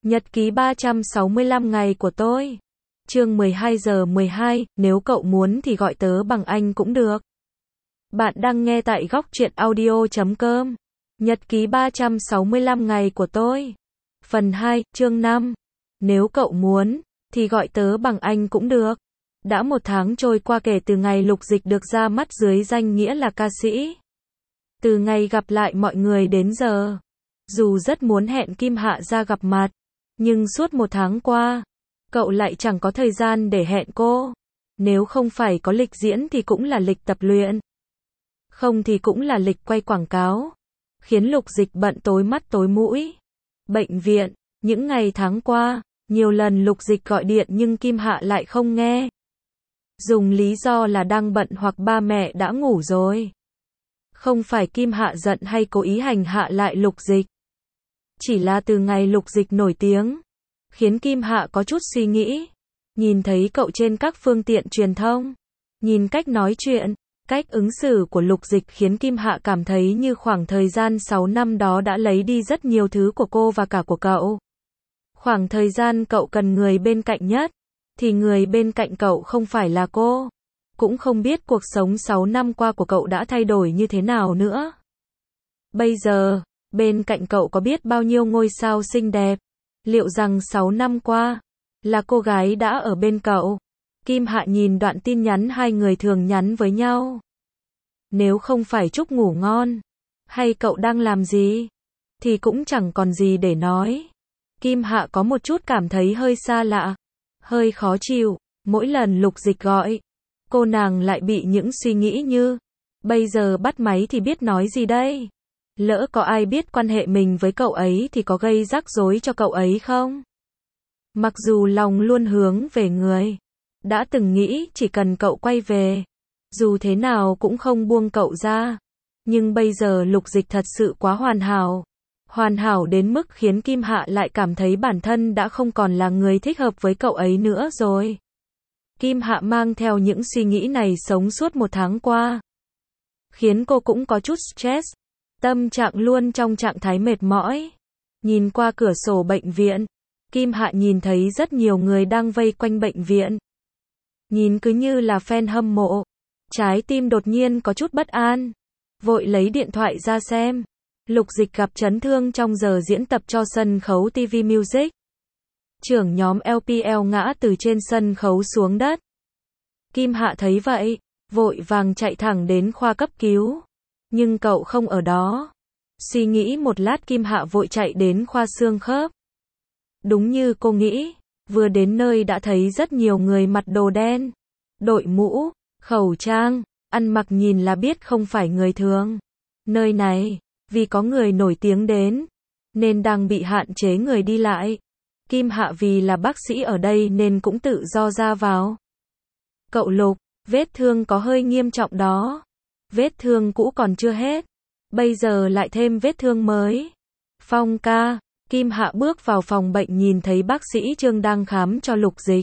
Nhật ký 365 ngày của tôi. Chương 12 giờ 12, nếu cậu muốn thì gọi tớ bằng anh cũng được. Bạn đang nghe tại góc truyện audio.com. Nhật ký 365 ngày của tôi. Phần 2, chương 5. Nếu cậu muốn thì gọi tớ bằng anh cũng được. Đã 1 tháng trôi qua kể từ ngày Lục Dịch được ra mắt dưới danh nghĩa là ca sĩ. Từ ngày gặp lại mọi người đến giờ, dù rất muốn hẹn Kim Hạ ra gặp mặt, nhưng suốt 1 tháng qua, cậu lại chẳng có thời gian để hẹn cô. Nếu không phải có lịch diễn thì cũng là lịch tập luyện, không thì cũng là lịch quay quảng cáo, khiến Lục Dịch bận tối mắt tối mũi. Bệnh viện, những ngày tháng qua, nhiều lần Lục Dịch gọi điện nhưng Kim Hạ lại không nghe. Dùng lý do là đang bận hoặc ba mẹ đã ngủ rồi. Không phải Kim Hạ giận hay cố ý hành hạ lại Lục Dịch. Chỉ là từ ngày Lục Dịch nổi tiếng, khiến Kim Hạ có chút suy nghĩ. Nhìn thấy cậu trên các phương tiện truyền thông, nhìn cách nói chuyện, cách ứng xử của Lục Dịch khiến Kim Hạ cảm thấy như khoảng thời gian 6 năm đó đã lấy đi rất nhiều thứ của cô và cả của cậu. Khoảng thời gian cậu cần người bên cạnh nhất, thì người bên cạnh cậu không phải là cô. Cũng không biết cuộc sống 6 năm qua của cậu đã thay đổi như thế nào nữa. Bây giờ, bên cạnh cậu có biết bao nhiêu ngôi sao xinh đẹp. Liệu rằng 6 năm qua, là cô gái đã ở bên cậu? Kim Hạ nhìn đoạn tin nhắn hai người thường nhắn với nhau. Nếu không phải chúc ngủ ngon, hay cậu đang làm gì, thì cũng chẳng còn gì để nói. Kim Hạ có một chút cảm thấy hơi xa lạ, hơi khó chịu. Mỗi lần Lục Dịch gọi, cô nàng lại bị những suy nghĩ như, bây giờ bắt máy thì biết nói gì đây? Lỡ có ai biết quan hệ mình với cậu ấy thì có gây rắc rối cho cậu ấy không? Mặc dù lòng luôn hướng về người, đã từng nghĩ chỉ cần cậu quay về, dù thế nào cũng không buông cậu ra. Nhưng bây giờ Lục Dịch thật sự quá hoàn hảo. Hoàn hảo đến mức khiến Kim Hạ lại cảm thấy bản thân đã không còn là người thích hợp với cậu ấy nữa rồi. Kim Hạ mang theo những suy nghĩ này sống suốt 1 tháng qua, khiến cô cũng có chút stress. Tâm trạng luôn trong trạng thái mệt mỏi. Nhìn qua cửa sổ bệnh viện, Kim Hạ nhìn thấy rất nhiều người đang vây quanh bệnh viện. Nhìn cứ như là fan hâm mộ. Trái tim đột nhiên có chút bất an. Vội lấy điện thoại ra xem. Lục Dịch gặp chấn thương trong giờ diễn tập cho sân khấu TV Music. Trưởng nhóm LPL ngã từ trên sân khấu xuống đất. Kim Hạ thấy vậy, vội vàng chạy thẳng đến khoa cấp cứu. Nhưng cậu không ở đó. Suy nghĩ một lát Kim Hạ vội chạy đến khoa xương khớp. Đúng như cô nghĩ, vừa đến nơi đã thấy rất nhiều người mặc đồ đen, đội mũ, khẩu trang, ăn mặc nhìn là biết không phải người thường. Nơi này, vì có người nổi tiếng đến, nên đang bị hạn chế người đi lại. Kim Hạ vì là bác sĩ ở đây nên cũng tự do ra vào. Cậu Lục, vết thương có hơi nghiêm trọng đó. Vết thương cũ còn chưa hết, bây giờ lại thêm vết thương mới. Phong ca. Kim Hạ bước vào phòng bệnh nhìn thấy bác sĩ Trương đang khám cho Lục Dịch.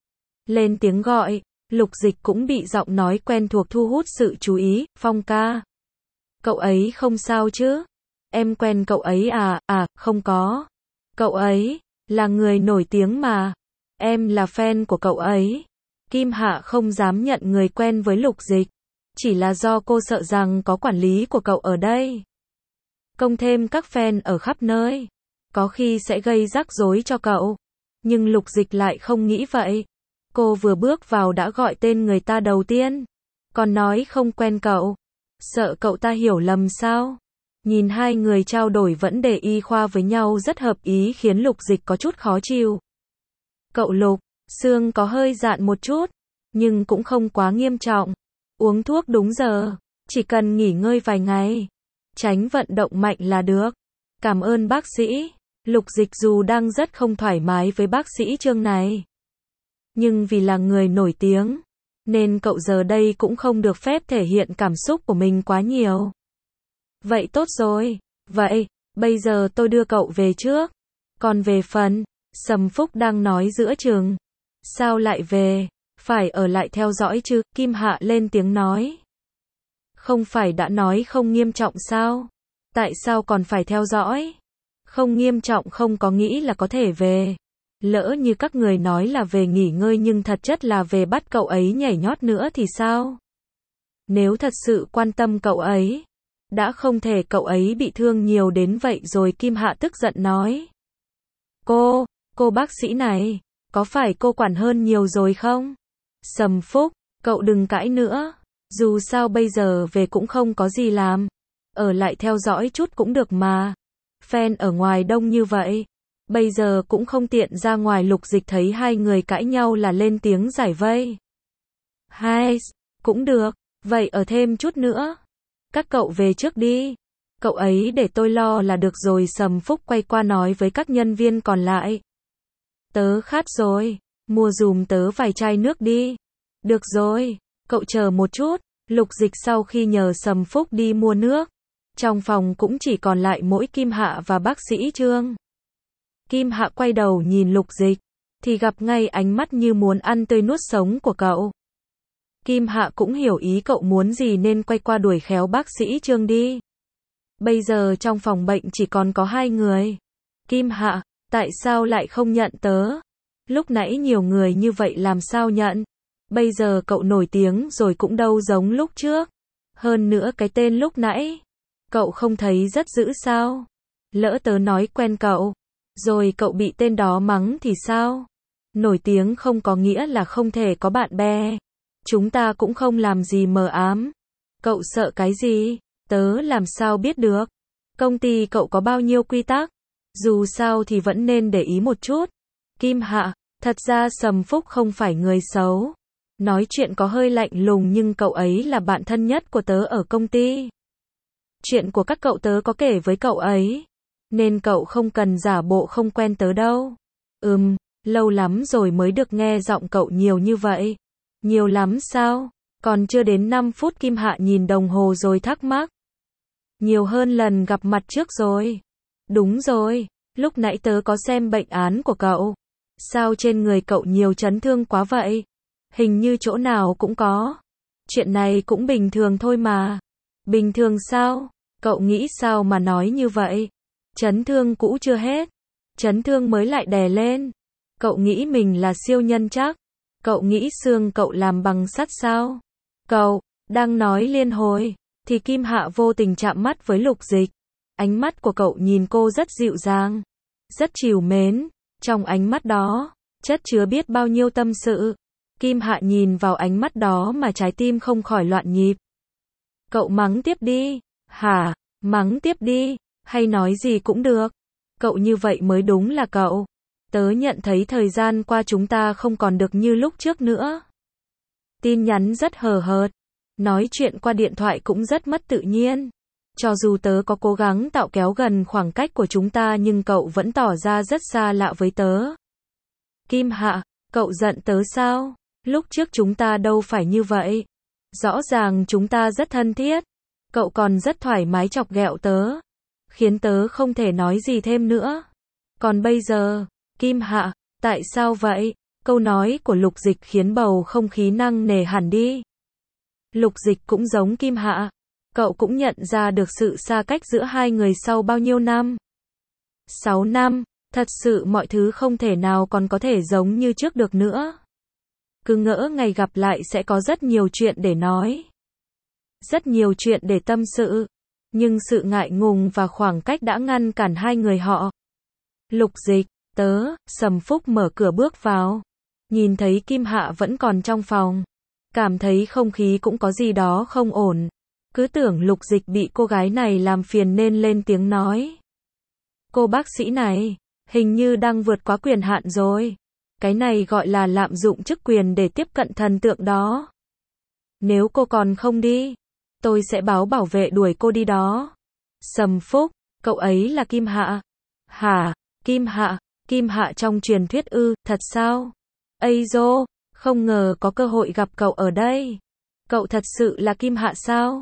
Lên tiếng gọi, Lục Dịch cũng bị giọng nói quen thuộc thu hút sự chú ý. Phong ca. Cậu ấy không sao chứ? Em quen cậu ấy à? À, không có. Cậu ấy là người nổi tiếng mà. Em là fan của cậu ấy. Kim Hạ không dám nhận người quen với Lục Dịch. Chỉ là do cô sợ rằng có quản lý của cậu ở đây, cộng thêm các fan ở khắp nơi, có khi sẽ gây rắc rối cho cậu. Nhưng Lục Dịch lại không nghĩ vậy. Cô vừa bước vào đã gọi tên người ta đầu tiên, còn nói không quen cậu. Sợ cậu ta hiểu lầm sao? Nhìn hai người trao đổi vấn đề y khoa với nhau rất hợp ý khiến Lục Dịch có chút khó chịu. Cậu Lục, xương có hơi dạn một chút, nhưng cũng không quá nghiêm trọng. Uống thuốc đúng giờ, chỉ cần nghỉ ngơi vài ngày, tránh vận động mạnh là được. Cảm ơn bác sĩ. Lục Dịch dù đang rất không thoải mái với bác sĩ Trương này, nhưng vì là người nổi tiếng, nên cậu giờ đây cũng không được phép thể hiện cảm xúc của mình quá nhiều. Vậy tốt rồi. Vậy, bây giờ tôi đưa cậu về trước. Còn về phần, Sầm Phúc đang nói giữa chừng. Sao lại về? Phải ở lại theo dõi chứ? Kim Hạ lên tiếng nói. Không phải đã nói không nghiêm trọng sao? Tại sao còn phải theo dõi? Không nghiêm trọng, không có nghĩ là có thể về. Lỡ như các người nói là về nghỉ ngơi nhưng thật chất là về bắt cậu ấy nhảy nhót nữa thì sao? Nếu thật sự quan tâm cậu ấy, đã không thể cậu ấy bị thương nhiều đến vậy rồi. Kim Hạ tức giận nói. Cô bác sĩ này, có phải cô quản hơn nhiều rồi không? Sầm Phúc, cậu đừng cãi nữa. Dù sao bây giờ về cũng không có gì làm. Ở lại theo dõi chút cũng được mà. Fan ở ngoài đông như vậy. Bây giờ cũng không tiện ra ngoài. Lục Dịch thấy hai người cãi nhau là lên tiếng giải vây. Hai, cũng được. Vậy ở thêm chút nữa. Các cậu về trước đi. Cậu ấy để tôi lo là được rồi. Sầm Phúc quay qua nói với các nhân viên còn lại. Tớ khát rồi. Mua dùm tớ vài chai nước đi. Được rồi. Cậu chờ một chút. Lục Dịch sau khi nhờ Sầm Phúc đi mua nước. Trong phòng cũng chỉ còn lại mỗi Kim Hạ và bác sĩ Trương. Kim Hạ quay đầu nhìn Lục Dịch. Thì gặp ngay ánh mắt như muốn ăn tươi nuốt sống của cậu. Kim Hạ cũng hiểu ý cậu muốn gì nên quay qua đuổi khéo bác sĩ Trương đi. Bây giờ trong phòng bệnh chỉ còn có hai người. Kim Hạ, tại sao lại không nhận tớ? Lúc nãy nhiều người như vậy làm sao nhận? Bây giờ cậu nổi tiếng rồi cũng đâu giống lúc trước. Hơn nữa cái tên lúc nãy, cậu không thấy rất dữ sao? Lỡ tớ nói quen cậu, rồi cậu bị tên đó mắng thì sao? Nổi tiếng không có nghĩa là không thể có bạn bè. Chúng ta cũng không làm gì mờ ám. Cậu sợ cái gì? Tớ làm sao biết được? Công ty cậu có bao nhiêu quy tắc? Dù sao thì vẫn nên để ý một chút. Kim Hạ, thật ra Sầm Phúc không phải người xấu. Nói chuyện có hơi lạnh lùng nhưng cậu ấy là bạn thân nhất của tớ ở công ty. Chuyện của các cậu tớ có kể với cậu ấy. Nên cậu không cần giả bộ không quen tớ đâu. Lâu lắm rồi mới được nghe giọng cậu nhiều như vậy. Nhiều lắm sao? Còn chưa đến 5 phút. Kim Hạ nhìn đồng hồ rồi thắc mắc. Nhiều hơn lần gặp mặt trước rồi. Đúng rồi, lúc nãy tớ có xem bệnh án của cậu. Sao trên người cậu nhiều chấn thương quá vậy? Hình như chỗ nào cũng có. Chuyện này cũng bình thường thôi mà. Bình thường sao? Cậu nghĩ sao mà nói như vậy? Chấn thương cũ chưa hết. Chấn thương mới lại đè lên. Cậu nghĩ mình là siêu nhân chắc? Cậu nghĩ xương cậu làm bằng sắt sao? Cậu đang nói liên hồi. Thì Kim Hạ vô tình chạm mắt với Lục Dịch. Ánh mắt của cậu nhìn cô rất dịu dàng, rất trìu mến. Trong ánh mắt đó, chất chứa biết bao nhiêu tâm sự. Kim Hạ nhìn vào ánh mắt đó mà trái tim không khỏi loạn nhịp. Cậu mắng tiếp đi. Hả? Mắng tiếp đi. Hay nói gì cũng được. Cậu như vậy mới đúng là cậu. Tớ nhận thấy thời gian qua chúng ta không còn được như lúc trước nữa. Tin nhắn rất hời hợt. Nói chuyện qua điện thoại cũng rất mất tự nhiên. Cho dù tớ có cố gắng tạo kéo gần khoảng cách của chúng ta nhưng cậu vẫn tỏ ra rất xa lạ với tớ. Kim Hạ, cậu giận tớ sao? Lúc trước chúng ta đâu phải như vậy. Rõ ràng chúng ta rất thân thiết. Cậu còn rất thoải mái chọc ghẹo tớ. Khiến tớ không thể nói gì thêm nữa. Còn bây giờ, Kim Hạ, tại sao vậy? Câu nói của Lục Dịch khiến bầu không khí nặng nề hẳn đi. Lục Dịch cũng giống Kim Hạ. Cậu cũng nhận ra được sự xa cách giữa hai người sau bao nhiêu năm. 6 năm, thật sự mọi thứ không thể nào còn có thể giống như trước được nữa. Cứ ngỡ ngày gặp lại sẽ có rất nhiều chuyện để nói. Rất nhiều chuyện để tâm sự. Nhưng sự ngại ngùng và khoảng cách đã ngăn cản hai người họ. Lục Dịch, Sầm Phúc mở cửa bước vào. Nhìn thấy Kim Hạ vẫn còn trong phòng. Cảm thấy không khí cũng có gì đó không ổn. Cứ tưởng Lục Dịch bị cô gái này làm phiền nên lên tiếng nói. Cô bác sĩ này, hình như đang vượt quá quyền hạn rồi. Cái này gọi là lạm dụng chức quyền để tiếp cận thần tượng đó. Nếu cô còn không đi, tôi sẽ báo bảo vệ đuổi cô đi đó. Sầm Phúc, cậu ấy là Kim Hạ. Hả? Kim Hạ trong truyền thuyết ư, thật sao? Ây dô, không ngờ có cơ hội gặp cậu ở đây. Cậu thật sự là Kim Hạ sao?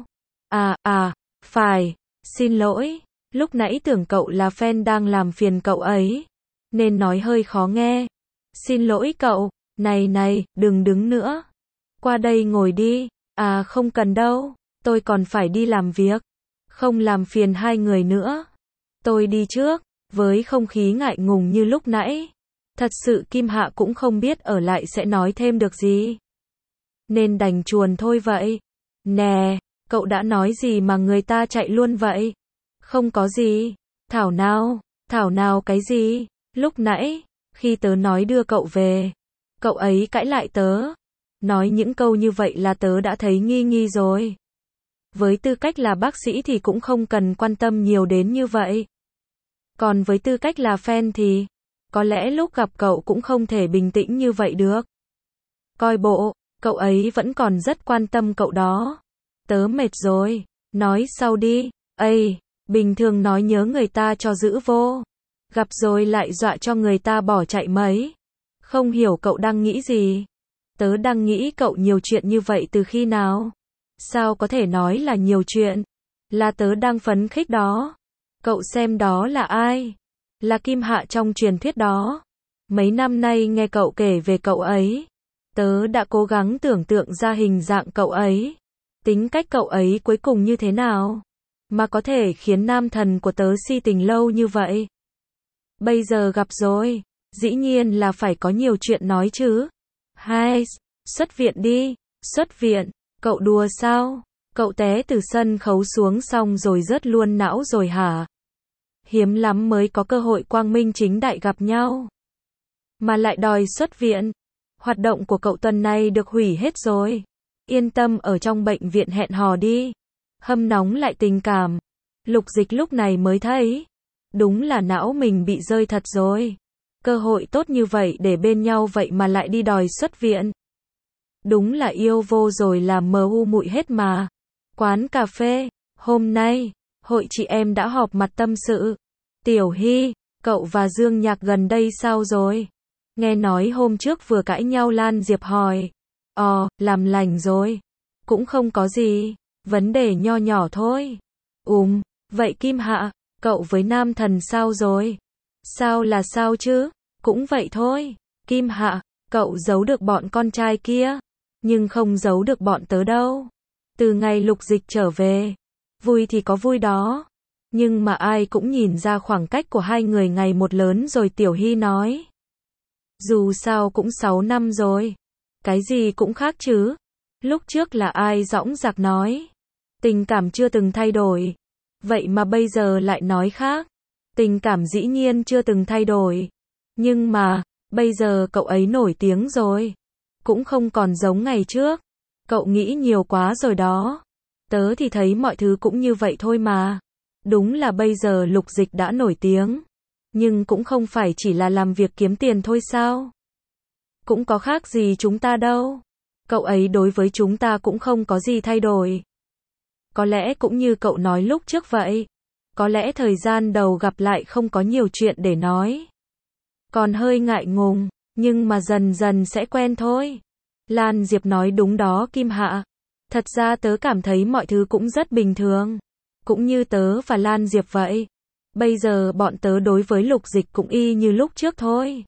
Phải, xin lỗi, lúc nãy tưởng cậu là fan đang làm phiền cậu ấy, nên nói hơi khó nghe. Xin lỗi cậu, này, đừng đứng nữa. Qua đây ngồi đi. Không cần đâu, tôi còn phải đi làm việc. Không làm phiền hai người nữa. Tôi đi trước. Với không khí ngại ngùng như lúc nãy, thật sự Kim Hạ cũng không biết ở lại sẽ nói thêm được gì. Nên đành chuồn thôi vậy. Nè, cậu đã nói gì mà người ta chạy luôn vậy? Không có gì. Thảo nào cái gì? Lúc nãy, khi tớ nói đưa cậu về, cậu ấy cãi lại tớ. Nói những câu như vậy là tớ đã thấy nghi nghi rồi. Với tư cách là bác sĩ thì cũng không cần quan tâm nhiều đến như vậy. Còn với tư cách là fan thì, có lẽ lúc gặp cậu cũng không thể bình tĩnh như vậy được. Coi bộ, cậu ấy vẫn còn rất quan tâm cậu đó. Tớ mệt rồi, nói sau đi. Ây, bình thường nói nhớ người ta cho giữ vô. Gặp rồi lại dọa cho người ta bỏ chạy mấy. Không hiểu cậu đang nghĩ gì. Tớ đang nghĩ cậu nhiều chuyện như vậy từ khi nào? Sao có thể nói là nhiều chuyện? Là tớ đang phấn khích đó. Cậu xem đó là ai? Là Kim Hạ trong truyền thuyết đó. Mấy năm nay nghe cậu kể về cậu ấy, tớ đã cố gắng tưởng tượng ra hình dạng cậu ấy. Tính cách cậu ấy cuối cùng như thế nào? Mà có thể khiến nam thần của tớ si tình lâu như vậy. Bây giờ gặp rồi, dĩ nhiên là phải có nhiều chuyện nói chứ. Hai, xuất viện đi, xuất viện, cậu đùa sao? Cậu té từ sân khấu xuống xong rồi rớt luôn não rồi hả? Hiếm lắm mới có cơ hội quang minh chính đại gặp nhau. Mà lại đòi xuất viện. Hoạt động của cậu tuần này được hủy hết rồi. Yên tâm ở trong bệnh viện hẹn hò đi. Hâm nóng lại tình cảm. Lục Dịch lúc này mới thấy. Đúng là não mình bị rơi thật rồi. Cơ hội tốt như vậy để bên nhau vậy mà lại đi đòi xuất viện. Đúng là yêu vô rồi là mờ u muội hết mà. Quán cà phê, hôm nay, hội chị em đã họp mặt tâm sự. Tiểu Hy, cậu và Dương Nhạc gần đây sao rồi? Nghe nói hôm trước vừa cãi nhau. Lan Diệp hỏi. Làm lành rồi. Cũng không có gì, vấn đề nho nhỏ thôi. Vậy Kim Hạ, cậu với nam thần sao rồi? Sao là sao chứ? Cũng vậy thôi. Kim Hạ, cậu giấu được bọn con trai kia, nhưng không giấu được bọn tớ đâu. Từ ngày Lục Dịch trở về, vui thì có vui đó, nhưng mà ai cũng nhìn ra khoảng cách của hai người ngày một lớn rồi. Tiểu Hy nói. Dù sao cũng 6 năm rồi, cái gì cũng khác chứ. Lúc trước là ai dõng dạc nói tình cảm chưa từng thay đổi, vậy mà bây giờ lại nói khác. Tình cảm dĩ nhiên chưa từng thay đổi, nhưng mà bây giờ cậu ấy nổi tiếng rồi, cũng không còn giống ngày trước. Cậu nghĩ nhiều quá rồi đó. Tớ thì thấy mọi thứ cũng như vậy thôi mà. Đúng là bây giờ Lục Dịch đã nổi tiếng, nhưng cũng không phải chỉ là làm việc kiếm tiền thôi sao? Cũng có khác gì chúng ta đâu. Cậu ấy đối với chúng ta cũng không có gì thay đổi. Có lẽ cũng như cậu nói lúc trước vậy. Có lẽ thời gian đầu gặp lại không có nhiều chuyện để nói. Còn hơi ngại ngùng, nhưng mà dần dần sẽ quen thôi. Lan Diệp nói đúng đó Kim Hạ. Thật ra tớ cảm thấy mọi thứ cũng rất bình thường. Cũng như tớ và Lan Diệp vậy. Bây giờ bọn tớ đối với Lục Dịch cũng y như lúc trước thôi.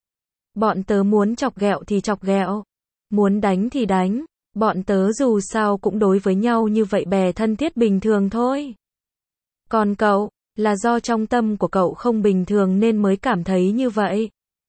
Bọn tớ muốn chọc ghẹo thì chọc ghẹo, muốn đánh thì đánh. Bọn tớ dù sao cũng đối với nhau như vậy, bè thân thiết bình thường thôi. Còn cậu, là do trong tâm của cậu không bình thường nên mới cảm thấy như vậy.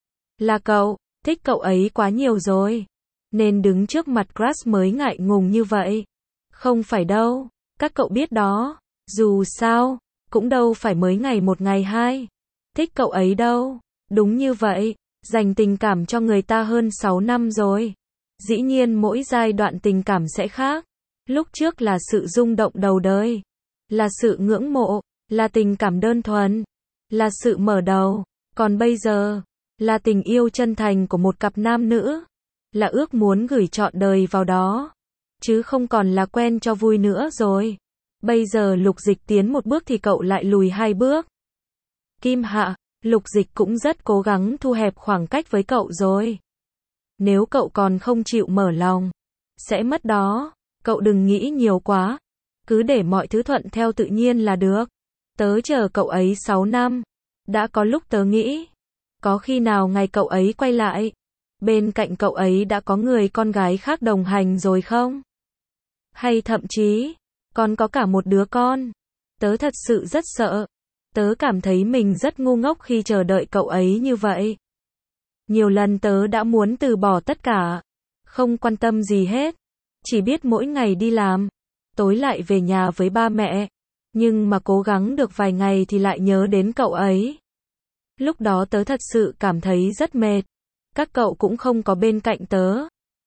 Là cậu thích cậu ấy quá nhiều rồi, nên đứng trước mặt crush mới ngại ngùng như vậy. Không phải đâu, các cậu biết đó, dù sao cũng đâu phải mới ngày một ngày hai thích cậu ấy đâu. Đúng như vậy, dành tình cảm cho người ta hơn 6 năm rồi. Dĩ nhiên mỗi giai đoạn tình cảm sẽ khác. Lúc trước là sự rung động đầu đời, là sự ngưỡng mộ, là tình cảm đơn thuần, là sự mở đầu. Còn bây giờ, là tình yêu chân thành của một cặp nam nữ, là ước muốn gửi trọn đời vào đó, chứ không còn là quen cho vui nữa rồi. Bây giờ Lục Dịch tiến một bước thì cậu lại lùi 2 bước. Kim Hạ, Lục Dịch cũng rất cố gắng thu hẹp khoảng cách với cậu rồi. Nếu cậu còn không chịu mở lòng, sẽ mất đó. Cậu đừng nghĩ nhiều quá, cứ để mọi thứ thuận theo tự nhiên là được. Tớ chờ cậu ấy 6 năm. Đã có lúc tớ nghĩ, có khi nào ngày cậu ấy quay lại, bên cạnh cậu ấy đã có người con gái khác đồng hành rồi không? Hay thậm chí, còn có cả một đứa con. Tớ thật sự rất sợ. Tớ cảm thấy mình rất ngu ngốc khi chờ đợi cậu ấy như vậy. Nhiều lần tớ đã muốn từ bỏ tất cả, không quan tâm gì hết, chỉ biết mỗi ngày đi làm, tối lại về nhà với ba mẹ, nhưng mà cố gắng được vài ngày thì lại nhớ đến cậu ấy. Lúc đó tớ thật sự cảm thấy rất mệt, các cậu cũng không có bên cạnh tớ.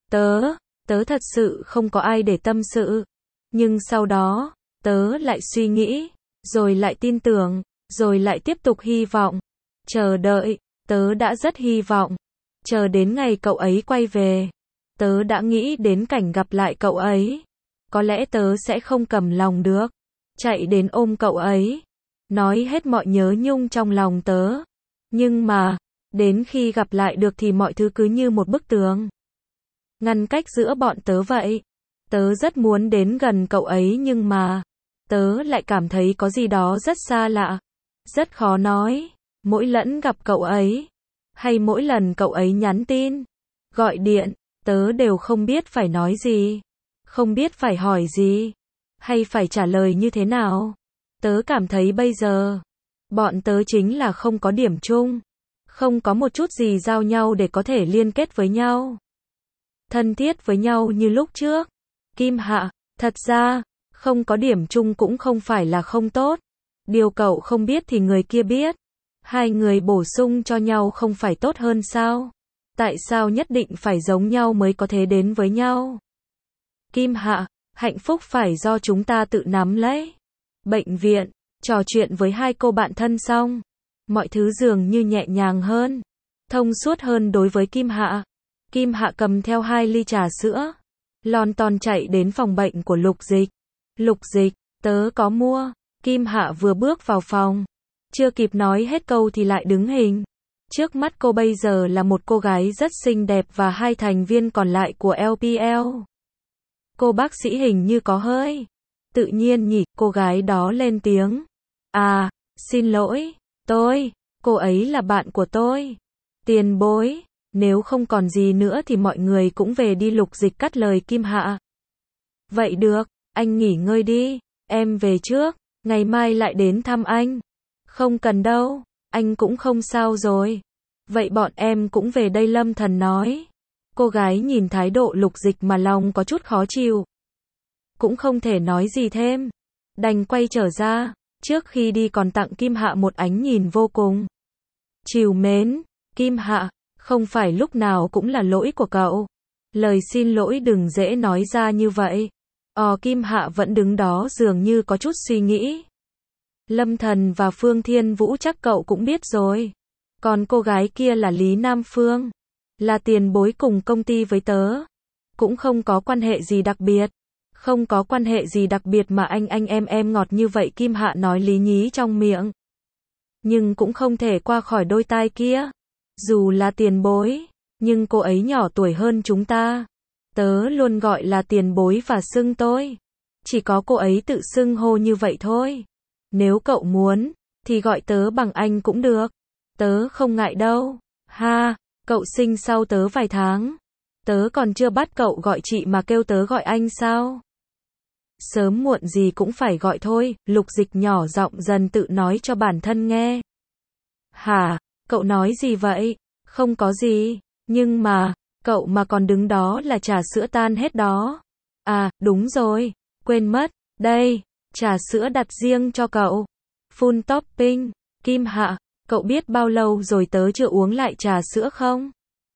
Tớ thật sự không có ai để tâm sự. Nhưng sau đó, tớ lại suy nghĩ, rồi lại tin tưởng, rồi lại tiếp tục hy vọng. Chờ đợi, tớ đã rất hy vọng. Chờ đến ngày cậu ấy quay về, tớ đã nghĩ đến cảnh gặp lại cậu ấy. Có lẽ tớ sẽ không cầm lòng được, chạy đến ôm cậu ấy, nói hết mọi nhớ nhung trong lòng tớ. Nhưng mà, đến khi gặp lại được thì mọi thứ cứ như một bức tường ngăn cách giữa bọn tớ vậy. Tớ rất muốn đến gần cậu ấy nhưng mà, tớ lại cảm thấy có gì đó rất xa lạ, rất khó nói. Mỗi lần gặp cậu ấy, hay mỗi lần cậu ấy nhắn tin, gọi điện, tớ đều không biết phải nói gì, không biết phải hỏi gì, hay phải trả lời như thế nào. Tớ cảm thấy bây giờ, bọn tớ chính là không có điểm chung, không có một chút gì giao nhau để có thể liên kết với nhau, thân thiết với nhau như lúc trước. Kim Hạ, thật ra, không có điểm chung cũng không phải là không tốt. Điều cậu không biết thì người kia biết. Hai người bổ sung cho nhau không phải tốt hơn sao? Tại sao nhất định phải giống nhau mới có thể đến với nhau? Kim Hạ, hạnh phúc phải do chúng ta tự nắm lấy. Bệnh viện, trò chuyện với hai cô bạn thân xong, mọi thứ dường như nhẹ nhàng hơn, thông suốt hơn đối với Kim Hạ. Kim Hạ cầm theo 2 ly trà sữa, lon ton chạy đến phòng bệnh của Lục Dịch. Lục Dịch, tớ có mua. Kim Hạ vừa bước vào phòng, chưa kịp nói hết câu thì lại đứng hình. Trước mắt cô bây giờ là một cô gái rất xinh đẹp và 2 thành viên còn lại của LPL. Cô bác sĩ hình như có hơi tự nhiên nhỉ, cô gái đó lên tiếng. À, xin lỗi, cô ấy là bạn của tôi. Tiền bối, nếu không còn gì nữa thì mọi người cũng về đi. Lục Dịch cắt lời Kim Hạ. Vậy được, anh nghỉ ngơi đi, em về trước, ngày mai lại đến thăm anh. Không cần đâu, anh cũng không sao rồi. Vậy bọn em cũng về đây, Lâm Thần nói. Cô gái nhìn thái độ Lục Dịch mà lòng có chút khó chịu, cũng không thể nói gì thêm, đành quay trở ra. Trước khi đi còn tặng Kim Hạ một ánh nhìn vô cùng trìu mến. Kim Hạ, không phải lúc nào cũng là lỗi của cậu. Lời xin lỗi đừng dễ nói ra như vậy. Kim Hạ vẫn đứng đó dường như có chút suy nghĩ. Lâm Thần và Phương Thiên Vũ chắc cậu cũng biết rồi. Còn cô gái kia là Lý Nam Phương, là tiền bối cùng công ty với tớ. Cũng không có quan hệ gì đặc biệt. Không có quan hệ gì đặc biệt mà anh em ngọt như vậy, Kim Hạ nói lý nhí trong miệng. Nhưng cũng không thể qua khỏi đôi tai kia. Dù là tiền bối, nhưng cô ấy nhỏ tuổi hơn chúng ta. Tớ luôn gọi là tiền bối và xưng tôi. Chỉ có cô ấy tự xưng hô như vậy thôi. Nếu cậu muốn, thì gọi tớ bằng anh cũng được. Tớ không ngại đâu. Ha, cậu sinh sau tớ vài tháng. Tớ còn chưa bắt cậu gọi chị mà kêu tớ gọi anh sao? Sớm muộn gì cũng phải gọi thôi. Lục Dịch nhỏ giọng dần tự nói cho bản thân nghe. Hả, cậu nói gì vậy? Không có gì, nhưng mà, cậu mà còn đứng đó là trà sữa tan hết đó. À, đúng rồi, quên mất, đây, trà sữa đặt riêng cho cậu. Full topping. Kim Hạ, cậu biết bao lâu rồi tớ chưa uống lại trà sữa không?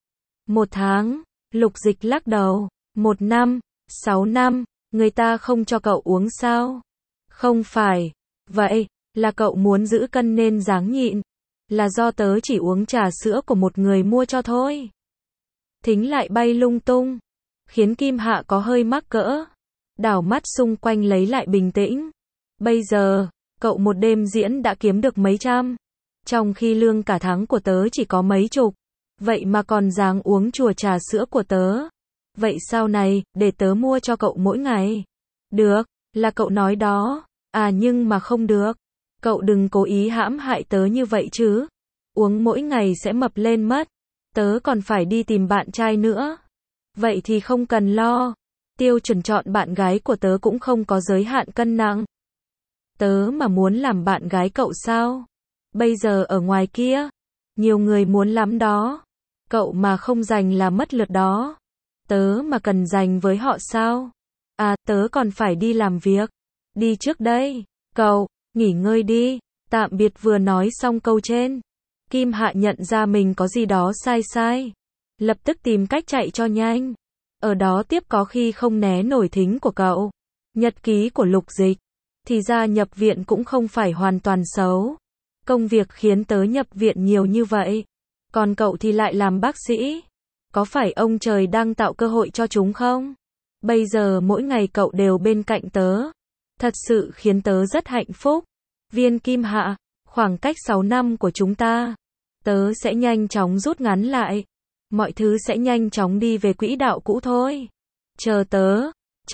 1 tháng. Lục Dịch lắc đầu. 1 năm, 6 năm, người ta không cho cậu uống sao? Không phải. Vậy, là cậu muốn giữ cân nên ráng nhịn. Là do tớ chỉ uống trà sữa của một người mua cho thôi. Thính lại bay lung tung, khiến Kim Hạ có hơi mắc cỡ. Đảo mắt xung quanh lấy lại bình tĩnh. Bây giờ, cậu một đêm diễn đã kiếm được mấy trăm, trong khi lương cả tháng của tớ chỉ có mấy chục. Vậy mà còn dáng uống chùa trà sữa của tớ. Vậy sau này, để tớ mua cho cậu mỗi ngày. Được, là cậu nói đó. À nhưng mà không được. Cậu đừng cố ý hãm hại tớ như vậy chứ. Uống mỗi ngày sẽ mập lên mất. Tớ còn phải đi tìm bạn trai nữa. Vậy thì không cần lo. Tiêu chuẩn chọn bạn gái của tớ cũng không có giới hạn cân nặng. Tớ mà muốn làm bạn gái cậu sao? Bây giờ ở ngoài kia, nhiều người muốn lắm đó. Cậu mà không giành là mất lượt đó. Tớ mà cần giành với họ sao? À, tớ còn phải đi làm việc. Đi trước đây. Cậu, nghỉ ngơi đi. Tạm biệt. Vừa nói xong câu trên, Kim Hạ nhận ra mình có gì đó sai sai. Lập tức tìm cách chạy cho nhanh. Ở đó tiếp có khi không né nổi thính của cậu. Nhật ký của Lục Dịch. Thì ra nhập viện cũng không phải hoàn toàn xấu. Công việc khiến tớ nhập viện nhiều như vậy. Còn cậu thì lại làm bác sĩ. Có phải ông trời đang tạo cơ hội cho chúng không? Bây giờ mỗi ngày cậu đều bên cạnh tớ. Thật sự khiến tớ rất hạnh phúc. Viên Kim Hạ, khoảng cách 6 năm của chúng ta, tớ sẽ nhanh chóng rút ngắn lại. Mọi thứ sẽ nhanh chóng đi về quỹ đạo cũ thôi. Chờ tớ.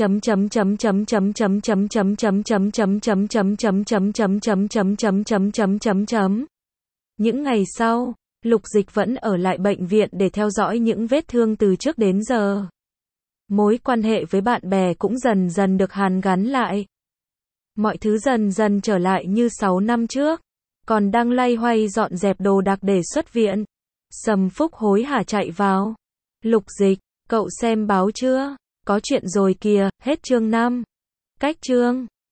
Những ngày sau, Lục Dịch vẫn ở lại bệnh viện để theo dõi những vết thương từ trước đến giờ. Mối quan hệ với bạn bè cũng dần dần được hàn gắn lại. Mọi thứ dần dần trở lại như 6 năm trước. Còn đang loay hoay dọn dẹp đồ đạc để xuất viện, Sầm Phúc hối hả chạy vào. Lục Dịch, cậu xem báo chưa? Có chuyện rồi kìa. Hết chương 5. Cách chương